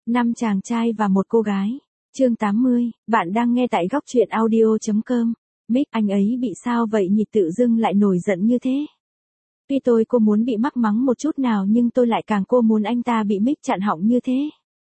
5 chàng trai và một cô gái. Chương 80, bạn đang nghe tại góc truyện audio.com. Mick, anh ấy bị sao vậy nhỉ, tự dưng lại nổi giận như thế? Tuy tôi cô muốn bị mắc mắng một chút nào nhưng tôi lại càng cô muốn anh ta bị Mick chặn họng như thế.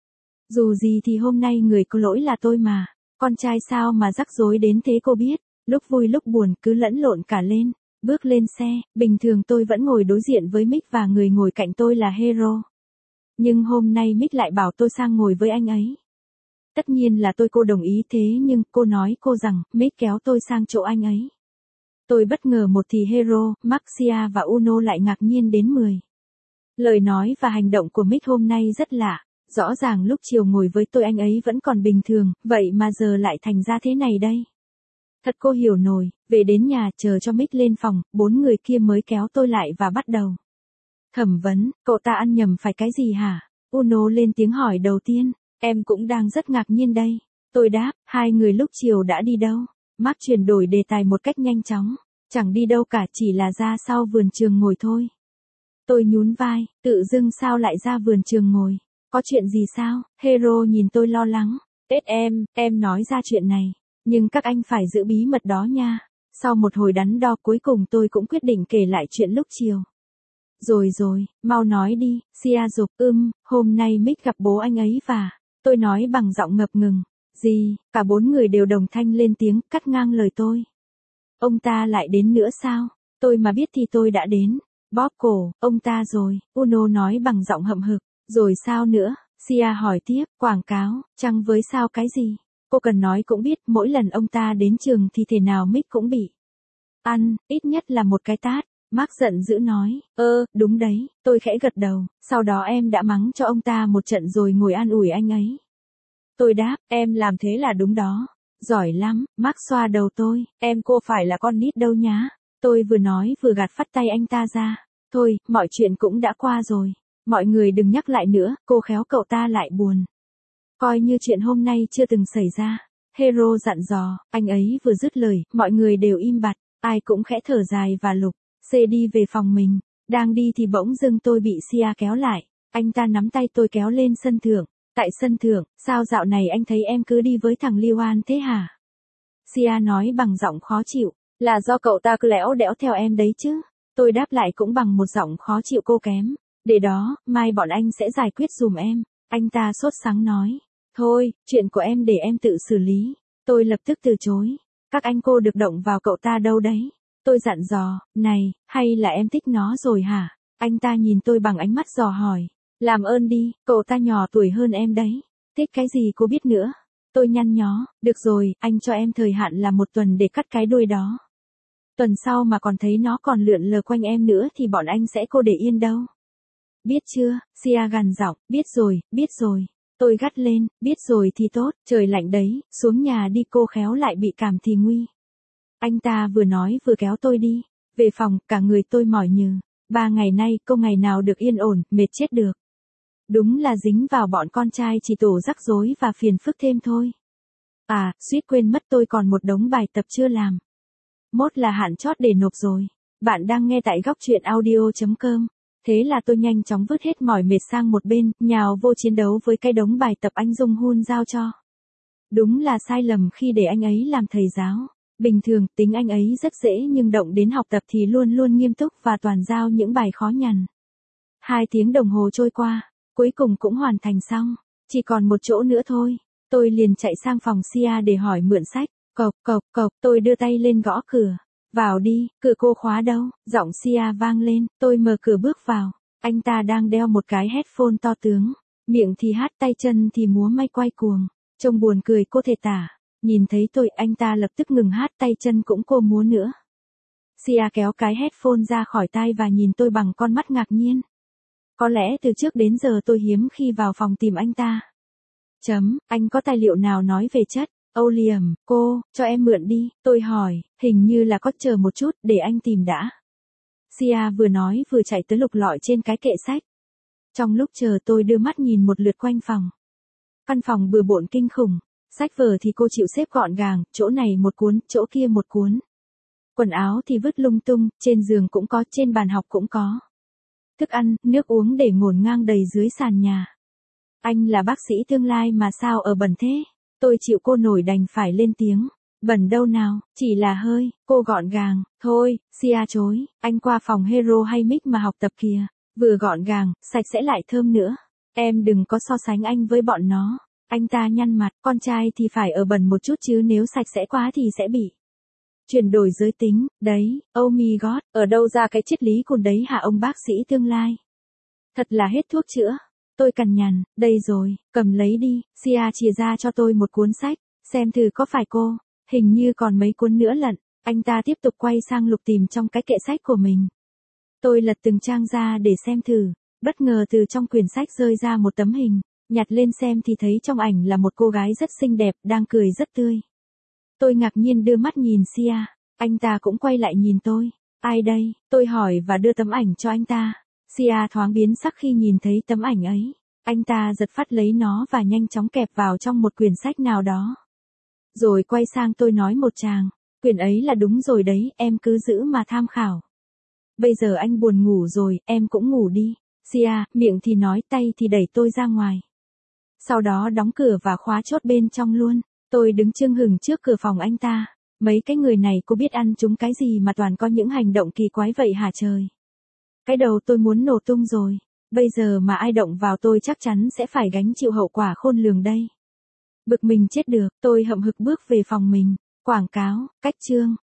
Dù gì thì hôm nay người có lỗi là tôi mà. Con trai sao mà rắc rối đến thế cô biết. Lúc vui lúc buồn cứ lẫn lộn cả lên. Bước lên xe, bình thường tôi vẫn ngồi đối diện với Mick và người ngồi cạnh tôi là Hero. Nhưng hôm nay Mick lại bảo tôi sang ngồi với anh ấy. Tất nhiên là cô đồng ý thế nhưng cô nói rằng Mick kéo tôi sang chỗ anh ấy. Tôi bất ngờ một thì Hero, Maxia và Uno lại ngạc nhiên đến 10. Lời nói và hành động của Mick hôm nay rất lạ. Rõ ràng lúc chiều ngồi với tôi anh ấy vẫn còn bình thường, vậy mà giờ lại thành ra thế này đây. Thật cô hiểu nổi, về đến nhà chờ cho Mick lên phòng, 4 người kia mới kéo tôi lại và bắt đầu thẩm vấn, cậu ta ăn nhầm phải cái gì hả? Uno lên tiếng hỏi đầu tiên, em cũng đang rất ngạc nhiên đây. Tôi đáp, hai người lúc chiều đã đi đâu? Mark chuyển đổi đề tài một cách nhanh chóng, chẳng đi đâu cả, chỉ là ra sau vườn trường ngồi thôi. Tôi nhún vai, tự dưng sao lại ra vườn trường ngồi? Có chuyện gì sao? Hero nhìn tôi lo lắng. Tết em nói ra chuyện này, nhưng các anh phải giữ bí mật đó nha. Sau một hồi đắn đo cuối cùng tôi cũng quyết định kể lại chuyện lúc chiều. Rồi, mau nói đi, Sia dục, hôm nay Mick gặp bố anh ấy và... Tôi nói bằng giọng ngập ngừng. Gì? Cả 4 người đều đồng thanh lên tiếng, cắt ngang lời tôi. Ông ta lại đến nữa sao? Tôi mà biết thì tôi đã đến. Bóp cổ, ông ta rồi, Uno nói bằng giọng hậm hực. Rồi sao nữa? Sia hỏi tiếp, quảng cáo, chăng với sao cái gì? Cô cần nói cũng biết, mỗi lần ông ta đến trường thì thể nào Mick cũng bị ăn, ít nhất là một cái tát. Mark giận dữ nói, đúng đấy, tôi khẽ gật đầu, sau đó em đã mắng cho ông ta một trận rồi ngồi an ủi anh ấy. Tôi đáp, em làm thế là đúng đó. Giỏi lắm, Mark xoa đầu tôi, cô phải là con nít đâu nhá. Tôi vừa nói vừa gạt phắt tay anh ta ra. Thôi, mọi chuyện cũng đã qua rồi. Mọi người đừng nhắc lại nữa, cô khéo cậu ta lại buồn. Coi như chuyện hôm nay chưa từng xảy ra. Hero dặn dò, anh ấy vừa dứt lời, mọi người đều im bặt, ai cũng khẽ thở dài và lục đi về phòng mình. Đang đi thì bỗng dưng tôi bị Sia kéo lại. Anh ta nắm tay tôi kéo lên sân thượng. Tại sân thượng, sao dạo này anh thấy em cứ đi với thằng Liwan thế hả? Sia nói bằng giọng khó chịu, là do cậu ta cứ lẽo đẽo theo em đấy chứ. Tôi đáp lại cũng bằng một giọng khó chịu cô kém. Để đó, mai bọn anh sẽ giải quyết dùm em. Anh ta sốt sắng nói. Thôi, chuyện của em để em tự xử lý. Tôi lập tức từ chối. Các anh cô được động vào cậu ta đâu đấy. Tôi dặn dò, này, hay là em thích nó rồi hả? Anh ta nhìn tôi bằng ánh mắt dò hỏi. Làm ơn đi, cậu ta nhỏ tuổi hơn em đấy. Thích cái gì cô biết nữa. Tôi nhăn nhó, được rồi, anh cho em thời hạn là 1 tuần để cắt cái đuôi đó. Tuần sau mà còn thấy nó còn lượn lờ quanh em nữa thì bọn anh sẽ cô để yên đâu. Biết chưa? Sia gằn giọng, biết rồi. Tôi gắt lên, biết rồi thì tốt, trời lạnh đấy, xuống nhà đi, cô khéo lại bị cảm thì nguy. Anh ta vừa nói vừa kéo tôi đi. Về phòng, cả người tôi mỏi nhừ. 3 ngày nay, cô ngày nào được yên ổn, mệt chết được. Đúng là dính vào bọn con trai chỉ tổ rắc rối và phiền phức thêm thôi. À, suýt quên mất tôi còn một đống bài tập chưa làm. Mốt là hạn chót để nộp rồi. Bạn đang nghe tại góc truyện audio.com. Thế là tôi nhanh chóng vứt hết mỏi mệt sang một bên, nhào vô chiến đấu với cái đống bài tập anh Dung Hun giao cho. Đúng là sai lầm khi để anh ấy làm thầy giáo. Bình thường, tính anh ấy rất dễ nhưng động đến học tập thì luôn luôn nghiêm túc và toàn giao những bài khó nhằn. 2 tiếng đồng hồ trôi qua, cuối cùng cũng hoàn thành xong. Chỉ còn một chỗ nữa thôi. Tôi liền chạy sang phòng Sia để hỏi mượn sách. Cộc, tôi đưa tay lên gõ cửa. Vào đi, cửa cô khóa đâu? Giọng Sia vang lên, tôi mở cửa bước vào. Anh ta đang đeo một cái headphone to tướng. Miệng thì hát, tay chân thì múa may quay cuồng. Trông buồn cười cô thể tả. Nhìn thấy tôi, anh ta lập tức ngừng hát, tay chân cũng cô múa nữa. Sia kéo cái headphone ra khỏi tai và nhìn tôi bằng con mắt ngạc nhiên. Có lẽ từ trước đến giờ tôi hiếm khi vào phòng tìm anh ta. Anh có tài liệu nào nói về chất? Liam, cô, cho em mượn đi, tôi hỏi, hình như là có, chờ một chút, để anh tìm đã. Sia vừa nói vừa chạy tới lục lọi trên cái kệ sách. Trong lúc chờ tôi đưa mắt nhìn một lượt quanh phòng. Căn phòng bừa bộn kinh khủng, sách vở thì cô chịu xếp gọn gàng, chỗ này một cuốn, chỗ kia một cuốn. Quần áo thì vứt lung tung, trên giường cũng có, trên bàn học cũng có. Thức ăn, nước uống để ngổn ngang đầy dưới sàn nhà. Anh là bác sĩ tương lai mà sao ở bẩn thế? Tôi chịu cô nổi đành phải lên tiếng. Bẩn đâu nào, chỉ là hơi, cô gọn gàng, thôi, Sia chối, anh qua phòng Hero hay Mic mà học tập kìa, vừa gọn gàng, sạch sẽ lại thơm nữa. Em đừng có so sánh anh với bọn nó. Anh ta nhăn mặt, con trai thì phải ở bẩn một chút chứ nếu sạch sẽ quá thì sẽ bị chuyển đổi giới tính, đấy, oh my god, ở đâu ra cái triết lý cùn đấy hả ông bác sĩ tương lai? Thật là hết thuốc chữa. Tôi cằn nhằn, đây rồi, cầm lấy đi, Sia chìa ra cho tôi một cuốn sách, xem thử có phải cô, hình như còn mấy cuốn nữa lận, anh ta tiếp tục quay sang lục tìm trong cái kệ sách của mình. Tôi lật từng trang ra để xem thử, bất ngờ từ trong quyển sách rơi ra một tấm hình, nhặt lên xem thì thấy trong ảnh là một cô gái rất xinh đẹp, đang cười rất tươi. Tôi ngạc nhiên đưa mắt nhìn Sia, anh ta cũng quay lại nhìn tôi. Ai đây? Tôi hỏi và đưa tấm ảnh cho anh ta. Sia thoáng biến sắc khi nhìn thấy tấm ảnh ấy. Anh ta giật phát lấy nó và nhanh chóng kẹp vào trong một quyển sách nào đó. Rồi quay sang tôi nói một tràng, quyển ấy là đúng rồi đấy, em cứ giữ mà tham khảo. Bây giờ anh buồn ngủ rồi, em cũng ngủ đi. Sia, miệng thì nói, tay thì đẩy tôi ra ngoài. Sau đó đóng cửa và khóa chốt bên trong luôn. Tôi đứng chưng hửng trước cửa phòng anh ta. Mấy cái người này cô biết ăn chúng cái gì mà toàn có những hành động kỳ quái vậy hả trời? Cái đầu tôi muốn nổ tung rồi. Bây giờ mà ai động vào tôi chắc chắn sẽ phải gánh chịu hậu quả khôn lường đây. Bực mình chết được, tôi hậm hực bước về phòng mình. Quảng cáo, cách chương.